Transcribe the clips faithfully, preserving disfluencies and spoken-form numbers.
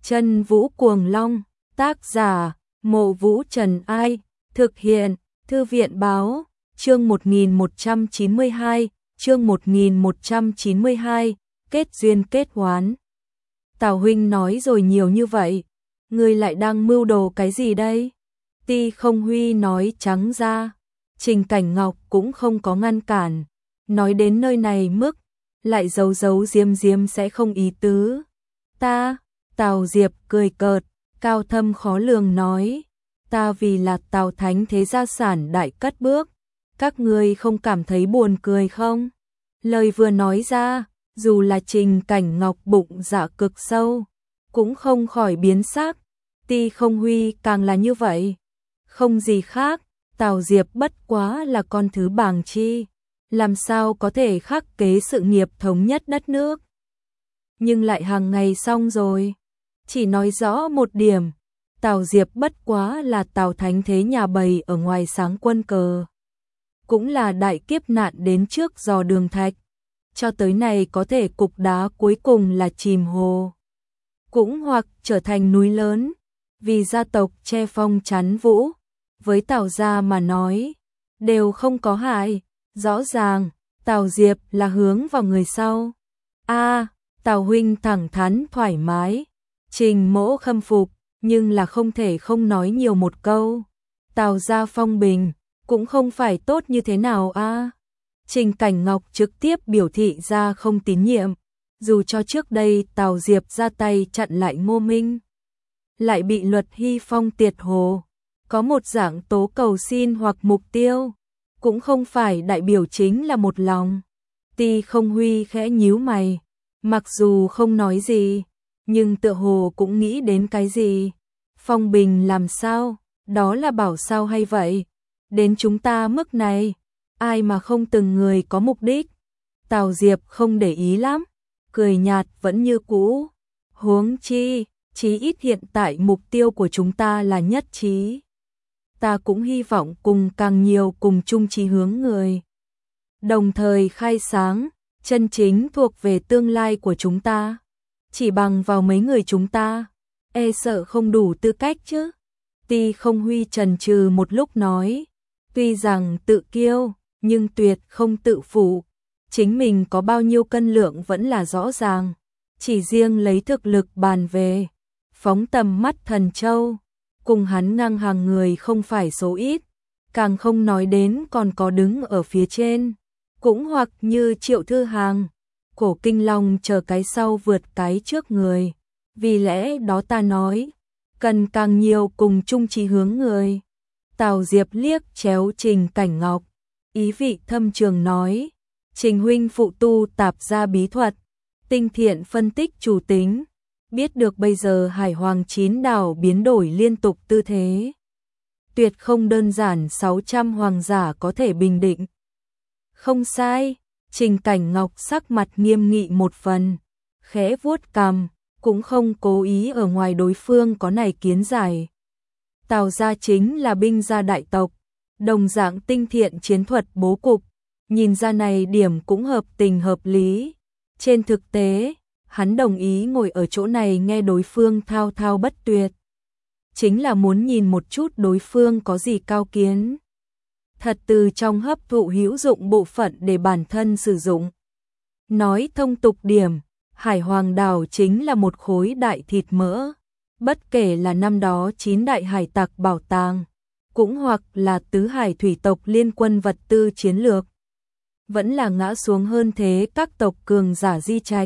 Chân Vũ Cuồng Long, tác giả, Mộ Vũ Trần Ai, thực hiện, Thư viện Báo, chương một nghìn một trăm chín mươi hai, chương một nghìn một trăm chín mươi hai, kết duyên kết oán. Tào huynh nói rồi nhiều như vậy, ngươi lại đang mưu đồ cái gì đây? Ti Không Huy nói trắng ra, Trình Cảnh Ngọc cũng không có ngăn cản, nói đến nơi này mức, lại giấu giấu diếm diếm sẽ không ý tứ. Ta, Tào Diệp cười cợt, cao thâm khó lường nói, ta vì là Tào Thánh thế gia sản đại cất bước, các ngươi không cảm thấy buồn cười không? Lời vừa nói ra, dù là Trình Cảnh Ngọc bụng dạ cực sâu, cũng không khỏi biến sắc, Ti Không Huy càng là như vậy. Không gì khác, Tào Diệp bất quá là con thứ bàng chi, làm sao có thể khắc kế sự nghiệp thống nhất đất nước. Nhưng lại hàng ngày xong rồi, chỉ nói rõ một điểm, Tào Diệp bất quá là Tào Thánh thế nhà bầy ở ngoài sáng quân cờ. Cũng là đại kiếp nạn đến trước giò đường thạch, cho tới này có thể cục đá cuối cùng là chìm hồ. Cũng hoặc trở thành núi lớn, vì gia tộc che phong chắn vũ, với Tào gia mà nói, đều không có hại. Rõ ràng, Tào Diệp là hướng vào người sau. A, Tào huynh thẳng thắn thoải mái, Trình Mỗ khâm phục, nhưng là không thể không nói nhiều một câu. Tào gia phong bình, cũng không phải tốt như thế nào a. Trình Cảnh Ngọc trực tiếp biểu thị ra không tín nhiệm, dù cho trước đây Tào Diệp ra tay chặn lại Ngô Minh, lại bị Luật Hy Phong tiệt hồ, có một dạng tố cầu xin hoặc mục tiêu, cũng không phải đại biểu chính là một lòng. Ti Không Huy khẽ nhíu mày, mặc dù không nói gì, nhưng tựa hồ cũng nghĩ đến cái gì. Phong bình làm sao, đó là bảo sao hay vậy? Đến chúng ta mức này, ai mà không từng người có mục đích. Tào Diệp không để ý lắm, cười nhạt vẫn như cũ. Huống chi, chí ít hiện tại mục tiêu của chúng ta là nhất trí. Ta cũng hy vọng cùng càng nhiều cùng chung chí hướng người. Đồng thời khai sáng, chân chính thuộc về tương lai của chúng ta. Chỉ bằng vào mấy người chúng ta, e sợ không đủ tư cách chứ. Ti Không Huy chần chừ một lúc nói, tuy rằng tự kiêu, nhưng tuyệt không tự phụ. Chính mình có bao nhiêu cân lượng vẫn là rõ ràng. Chỉ riêng lấy thực lực bàn về, phóng tầm mắt Thần Châu, cùng hắn ngang hàng người không phải số ít, càng không nói đến còn có đứng ở phía trên, cũng hoặc như Triệu Thư Hàng, Cổ Kinh Long chờ cái sau vượt cái trước người. Vì lẽ đó ta nói, cần càng nhiều cùng chung chí hướng người. Tào Diệp liếc chéo Trình Cảnh Ngọc, ý vị thâm trường nói, Trình huynh phụ tu tạp gia bí thuật, tinh thiện phân tích chủ tính, biết được bây giờ Hải Hoàng chín đảo biến đổi liên tục tư thế, tuyệt không đơn giản sáu trăm hoàng giả có thể bình định. Không sai, Trình Cảnh Ngọc sắc mặt nghiêm nghị một phần, khẽ vuốt cằm, cũng không cố ý ở ngoài đối phương có này kiến giải. Tào gia chính là binh gia đại tộc, đồng dạng tinh thiện chiến thuật bố cục, nhìn ra này điểm cũng hợp tình hợp lý. Trên thực tế, hắn đồng ý ngồi ở chỗ này nghe đối phương thao thao bất tuyệt, chính là muốn nhìn một chút đối phương có gì cao kiến. Thật từ trong hấp thụ hữu dụng bộ phận để bản thân sử dụng. Nói thông tục điểm, Hải Hoàng đảo chính là một khối đại thịt mỡ, bất kể là năm đó chín đại hải tặc bảo tàng, cũng hoặc là tứ hải thủy tộc liên quân vật tư chiến lược, vẫn là ngã xuống hơn thế các tộc cường giả di trạch.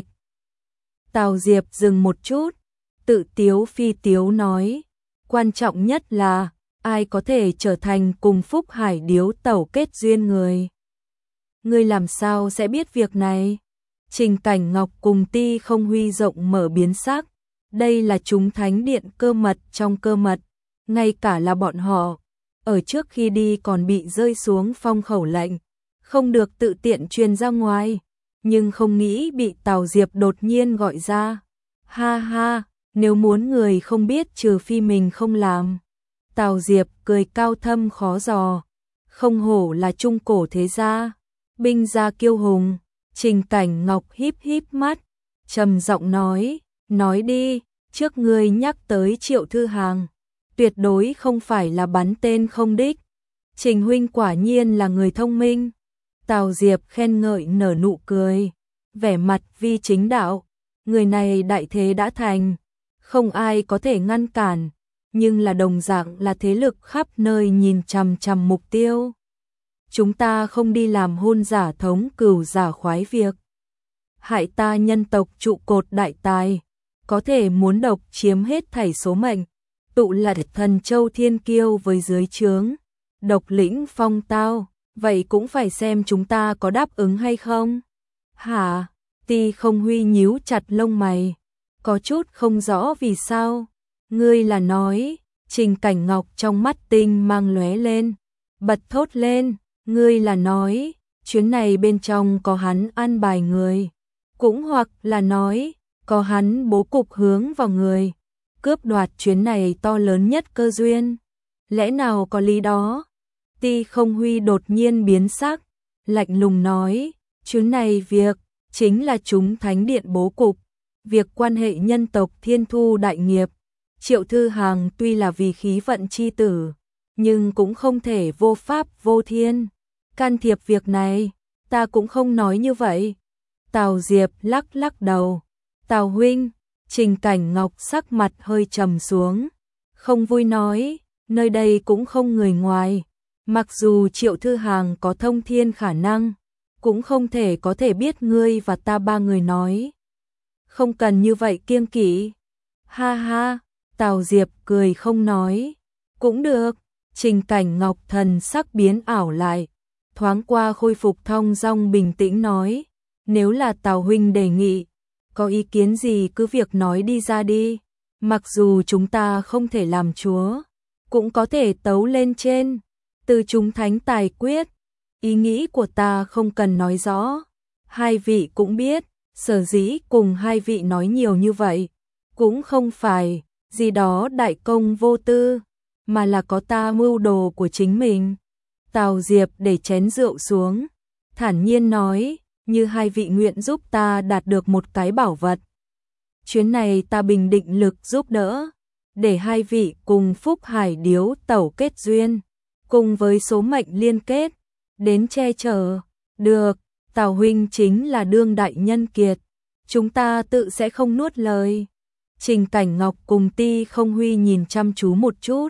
Tào Diệp dừng một chút, tự tiếu phi tiếu nói, quan trọng nhất là ai có thể trở thành cùng Phúc Hải điếu tẩu kết duyên người. Ngươi làm sao sẽ biết việc này? Trình Cảnh Ngọc cùng Ti Không Huy rộng mở biến sắc, đây là chúng thánh điện cơ mật trong cơ mật, ngay cả là bọn họ, ở trước khi đi còn bị rơi xuống phong khẩu lệnh, không được tự tiện truyền ra ngoài, nhưng không nghĩ bị Tào Diệp đột nhiên gọi ra. Ha ha, nếu muốn người không biết trừ phi mình không làm. Tào Diệp cười cao thâm khó dò, không hổ là trung cổ thế gia, binh gia kiêu hùng. Trình Cảnh Ngọc híp híp mắt, trầm giọng nói, nói đi. trước ngươi nhắc tới Triệu Thư Hàng, tuyệt đối không phải là bắn tên không đích. Trình huynh quả nhiên là người thông minh. Tào Diệp khen ngợi nở nụ cười, vẻ mặt vi chính đạo, người này đại thế đã thành, không ai có thể ngăn cản, nhưng là đồng dạng là thế lực khắp nơi nhìn chằm chằm mục tiêu. Chúng ta không đi làm hôn giả thống cửu giả khoái việc, hại ta nhân tộc trụ cột đại tài, có thể muốn độc chiếm hết thảy số mệnh, tụ lật thần châu thiên kiêu với dưới trướng, độc lĩnh phong tao, vậy cũng phải xem chúng ta có đáp ứng hay không. Hả? Ti Không Huy nhíu chặt lông mày, có chút không rõ vì sao. Ngươi là nói, Trình Cảnh Ngọc trong mắt tinh mang lóe lên, bật thốt lên, ngươi là nói, chuyến này bên trong có hắn an bài người, cũng hoặc là nói, có hắn bố cục hướng vào người, cướp đoạt chuyến này to lớn nhất cơ duyên. Lẽ nào có lý đó? Ti Không Huy đột nhiên biến sắc, lạnh lùng nói, chuyến này việc, chính là chúng thánh điện bố cục, việc quan hệ nhân tộc thiên thu đại nghiệp. Triệu Thư Hàng tuy là vì khí vận chi tử, nhưng cũng không thể vô pháp vô thiên, can thiệp việc này, ta cũng không nói như vậy. Tào Diệp lắc lắc đầu, Tào huynh, Trình Cảnh Ngọc sắc mặt hơi trầm xuống, không vui nói, nơi đây cũng không người ngoài, mặc dù Triệu Thư Hàng có thông thiên khả năng, cũng không thể có thể biết ngươi và ta ba người nói. Không cần như vậy kiêng kỵ. Ha ha, Tào Diệp cười không nói. Cũng được, Trình Cảnh Ngọc thần sắc biến ảo lại, thoáng qua khôi phục thong dong bình tĩnh nói, nếu là Tào huynh đề nghị, có ý kiến gì cứ việc nói đi ra đi, mặc dù chúng ta không thể làm chúa, cũng có thể tấu lên trên, từ chúng thánh tài quyết, ý nghĩ của ta không cần nói rõ, hai vị cũng biết, sở dĩ cùng hai vị nói nhiều như vậy, cũng không phải gì đó đại công vô tư, mà là có ta mưu đồ của chính mình. Tào Diệp để chén rượu xuống, thản nhiên nói, như hai vị nguyện giúp ta đạt được một cái bảo vật. Chuyến này ta bình định lực giúp đỡ, để hai vị cùng Phúc Hải Điếu tẩu kết duyên, cùng với số mệnh liên kết, đến che chở. Được, Tào huynh chính là đương đại nhân kiệt, chúng ta tự sẽ không nuốt lời. Trình Cảnh Ngọc cùng Ti Không Huy nhìn chăm chú một chút.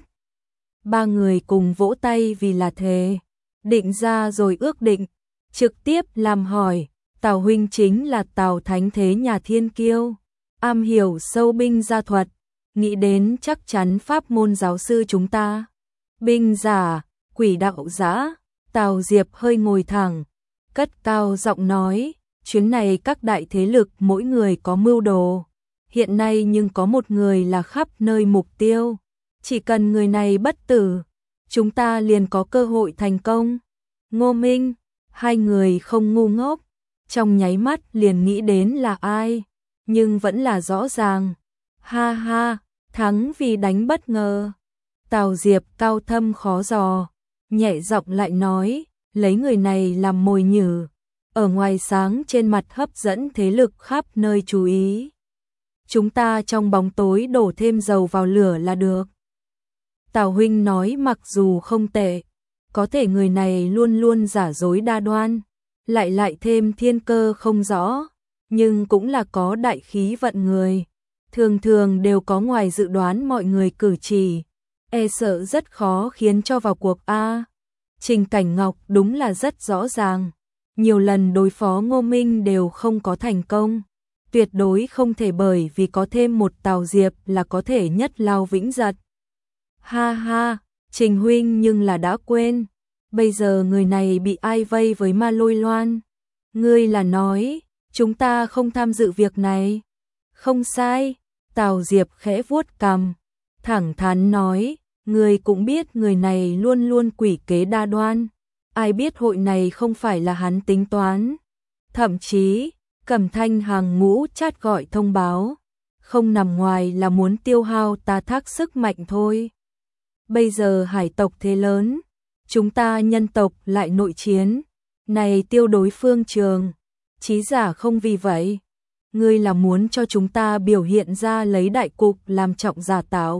Ba người cùng vỗ tay vì là thề, định ra rồi ước định, trực tiếp làm hỏi, Tào huynh chính là Tào Thánh Thế nhà thiên kiêu, am hiểu sâu binh gia thuật, nghĩ đến chắc chắn pháp môn giáo sư chúng ta. Binh giả, quỷ đạo giã, Tào Diệp hơi ngồi thẳng, cất cao giọng nói, chuyến này các đại thế lực mỗi người có mưu đồ, hiện nay nhưng có một người là khắp nơi mục tiêu, chỉ cần người này bất tử, chúng ta liền có cơ hội thành công. Ngô Minh, hai người không ngu ngốc, trong nháy mắt liền nghĩ đến là ai, nhưng vẫn là rõ ràng. Ha ha, thắng vì đánh bất ngờ. Tào Diệp cao thâm khó dò, nhẹ giọng lại nói, lấy người này làm mồi nhử, ở ngoài sáng trên mặt hấp dẫn thế lực khắp nơi chú ý. Chúng ta trong bóng tối đổ thêm dầu vào lửa là được. Tào huynh nói mặc dù không tệ, có thể người này luôn luôn giả dối đa đoan, lại lại thêm thiên cơ không rõ, nhưng cũng là có đại khí vận người, thường thường đều có ngoài dự đoán mọi người cử chỉ, e sợ rất khó khiến cho vào cuộc a. Trình Cảnh Ngọc đúng là rất rõ ràng, nhiều lần đối phó Ngô Minh đều không có thành công, tuyệt đối không thể bởi vì có thêm một Tào Diệp là có thể nhất lao vĩnh giật. Ha ha, Trình huynh nhưng là đã quên, bây giờ người này bị ai vây với Ma Lôi Loan? Ngươi là nói, chúng ta không tham dự việc này? Không sai, Tào Diệp khẽ vuốt cằm, thẳng thắn nói, ngươi cũng biết người này luôn luôn quỷ kế đa đoan, ai biết hội này không phải là hắn tính toán. Thậm chí, Cẩm Thanh hàng ngũ chat gọi thông báo, không nằm ngoài là muốn tiêu hao ta thác sức mạnh thôi. Bây giờ hải tộc thế lớn, chúng ta nhân tộc lại nội chiến, này tiêu đối phương trường, chí giả không vì vậy. ngươi là muốn cho chúng ta biểu hiện ra lấy đại cục làm trọng giả tạo.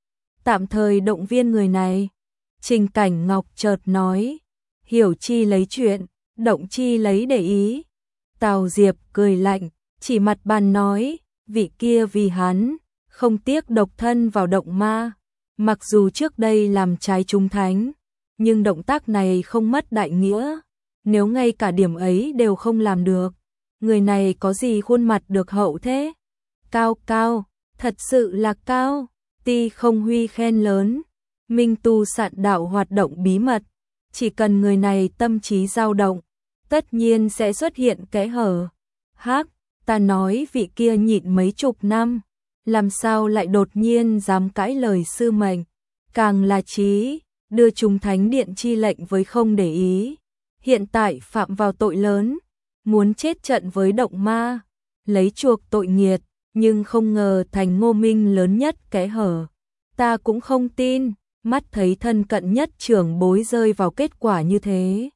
Tạm thời động viên người này. Trình Cảnh Ngọc chợt nói, hiểu chi lấy chuyện, động chi lấy để ý. Tào Diệp cười lạnh, chỉ mặt bàn nói, vị kia vì hắn, không tiếc độc thân vào động ma. Mặc dù trước đây làm trái chúng thánh, nhưng động tác này không mất đại nghĩa. Nếu ngay cả điểm ấy đều không làm được, người này có gì khuôn mặt được hậu thế? Cao cao, thật sự là cao. Ti Không Huy khen lớn, minh tu sạn đạo hoạt động bí mật, chỉ cần người này tâm trí dao động, tất nhiên sẽ xuất hiện kẽ hở. Hắc, ta nói vị kia nhịn mấy chục năm, làm sao lại đột nhiên dám cãi lời sư mệnh, càng là trí, đưa chúng thánh điện chi lệnh với không để ý. Hiện tại phạm vào tội lớn, muốn chết trận với động ma, lấy chuộc tội nghiệt, nhưng không ngờ thành Ngô Minh lớn nhất kẽ hở. Ta cũng không tin, mắt thấy thân cận nhất trưởng bối rơi vào kết quả như thế.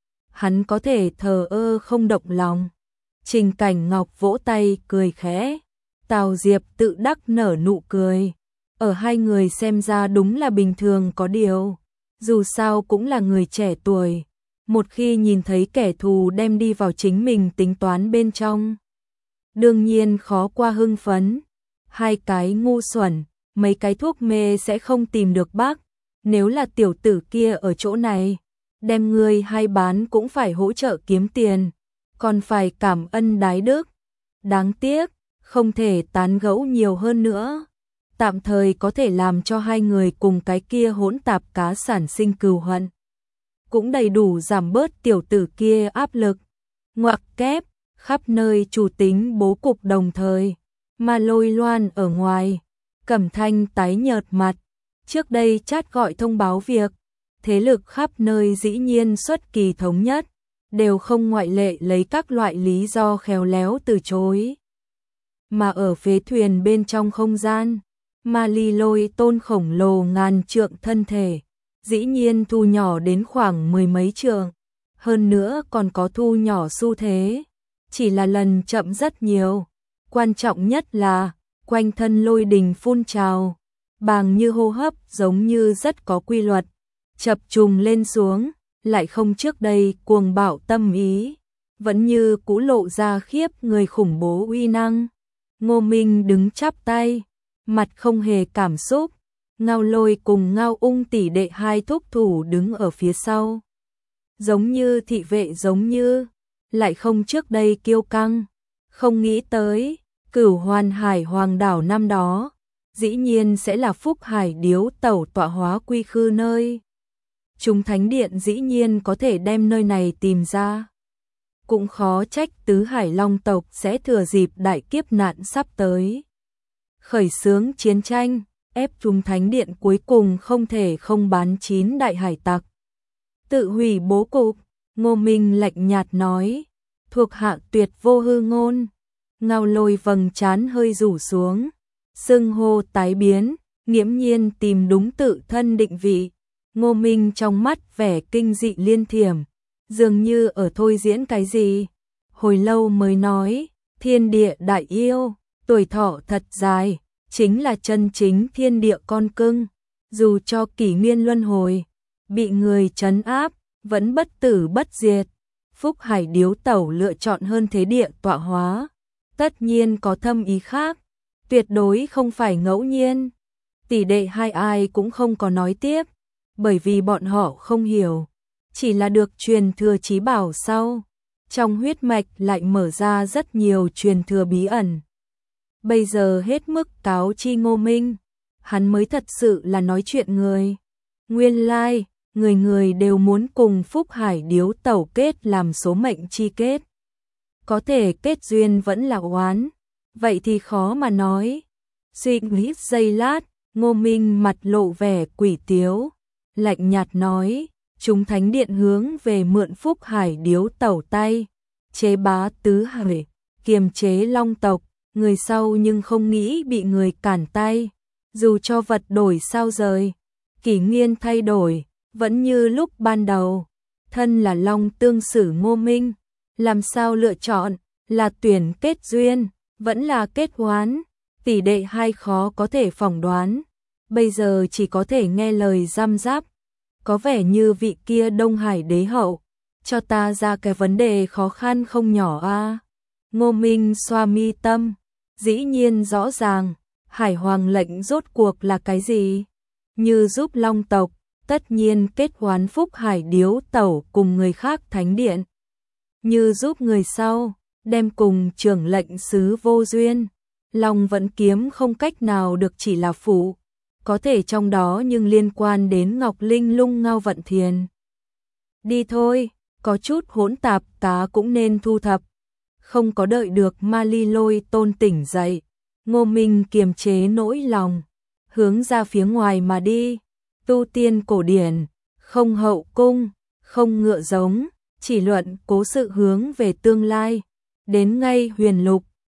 Hắn có thể thờ ơ không động lòng. Trình Cảnh Ngọc vỗ tay cười khẽ. Tào Diệp tự đắc nở nụ cười. Ở hai người xem ra đúng là bình thường có điều. Dù sao cũng là người trẻ tuổi. Một khi nhìn thấy kẻ thù đem đi vào chính mình tính toán bên trong, đương nhiên khó qua hưng phấn. Hai cái ngu xuẩn, mấy cái thuốc mê sẽ không tìm được bác. Nếu là tiểu tử kia ở chỗ này, đem người hay bán cũng phải hỗ trợ kiếm tiền, còn phải cảm ân đái đức. Đáng tiếc, không thể tán gẫu nhiều hơn nữa. Tạm thời có thể làm cho hai người cùng cái kia hỗn tạp cá sản sinh cừu hận, cũng đầy đủ giảm bớt tiểu tử kia áp lực. Ngoặc kép, khắp nơi chủ tính bố cục đồng thời, mà Lôi Loan ở ngoài. Cẩm Thanh tái nhợt mặt, trước đây chat gọi thông báo việc, thế lực khắp nơi dĩ nhiên xuất kỳ thống nhất, đều không ngoại lệ lấy các loại lý do khéo léo từ chối. Mà ở phế thuyền bên trong không gian, Ma Ly Lôi tôn khổng lồ ngàn trượng thân thể, dĩ nhiên thu nhỏ đến khoảng mười mấy trượng, hơn nữa còn có thu nhỏ xu thế, chỉ là lần chậm rất nhiều. Quan trọng nhất là quanh thân lôi đình phun trào, bàng như hô hấp giống như rất có quy luật, chập trùng lên xuống, lại không trước đây cuồng bạo tâm ý, vẫn như cũ lộ ra khiếp người khủng bố uy năng. Ngô Minh đứng chắp tay, mặt không hề cảm xúc. Ngao Lôi cùng Ngao Ung tỷ đệ hai thúc thủ đứng ở phía sau, giống như thị vệ, giống như lại không trước đây kiêu căng. Không nghĩ tới Cửu Hoàn Hải Hoàng đảo năm đó dĩ nhiên sẽ là Phúc Hải Điếu tẩu tọa hóa quy khư nơi. Chúng thánh điện dĩ nhiên có thể đem nơi này tìm ra, cũng khó trách Tứ Hải Long tộc sẽ thừa dịp đại kiếp nạn sắp tới, khởi xướng chiến tranh, ép chúng thánh điện cuối cùng không thể không bán chín đại hải tặc, tự hủy bố cục. Ngô Minh lạnh nhạt nói, thuộc hạ tuyệt vô hư ngôn. Ngao Lôi vầng trán hơi rủ xuống, xưng hô tái biến, nghiễm nhiên tìm đúng tự thân định vị. Ngô Minh trong mắt vẻ kinh dị liên thiểm, dường như ở thôi diễn cái gì. Hồi lâu mới nói, thiên địa đại yêu, tuổi thọ thật dài, chính là chân chính thiên địa con cưng. Dù cho kỷ nguyên luân hồi, bị người trấn áp, vẫn bất tử bất diệt. Phúc Hải Điếu tẩu lựa chọn hơn thế địa tọa hóa, tất nhiên có thâm ý khác, tuyệt đối không phải ngẫu nhiên. Tỷ đệ hai ai cũng không có nói tiếp, bởi vì bọn họ không hiểu, chỉ là được truyền thừa chí bảo sau, trong huyết mạch lại mở ra rất nhiều truyền thừa bí ẩn. Bây giờ hết mức cáo chi Ngô Minh, hắn mới thật sự là nói chuyện người. Nguyên lai, like, người người đều muốn cùng Phúc Hải Điếu tẩu kết làm số mệnh chi kết. Có thể kết duyên vẫn là oán, vậy thì khó mà nói. Suy nghĩ giây lát, Ngô Minh mặt lộ vẻ quỷ tiếu, lạnh nhạt nói, chúng thánh điện hướng về mượn Phúc Hải Điếu tẩu tay, chế bá Tứ Hải, kiềm chế Long tộc, người sau nhưng không nghĩ bị người cản tay. Dù cho vật đổi sao rời, kỷ nguyên thay đổi, vẫn như lúc ban đầu. Thân là Long tương sử Ngô Minh, làm sao lựa chọn, là tuyển kết duyên, vẫn là kết oán, tỷ đệ hai khó có thể phỏng đoán, bây giờ chỉ có thể nghe lời giam giáp, có vẻ như vị kia Đông Hải đế hậu, cho ta ra cái vấn đề khó khăn không nhỏ a. À. Ngô Minh xoa mi tâm, dĩ nhiên rõ ràng, Hải Hoàng lệnh rốt cuộc là cái gì? Như giúp Long tộc, tất nhiên kết oán Phúc Hải Điếu Tẩu cùng người khác thánh điện. Như giúp người sau, đem cùng trưởng lệnh sứ vô duyên, Long vẫn kiếm không cách nào được chỉ là phụ, có thể trong đó nhưng liên quan đến Ngọc Linh Lung Ngao Vận Thiền. Đi thôi, có chút hỗn tạp tá cũng nên thu thập. Không có đợi được Ma Ly Lôi Tôn tỉnh dậy, Ngô Minh kiềm chế nỗi lòng, hướng ra phía ngoài mà đi. Tu tiên cổ điển, không hậu cung, không ngựa giống, chỉ luận cố sự hướng về tương lai. Đến ngay Huyền Lục,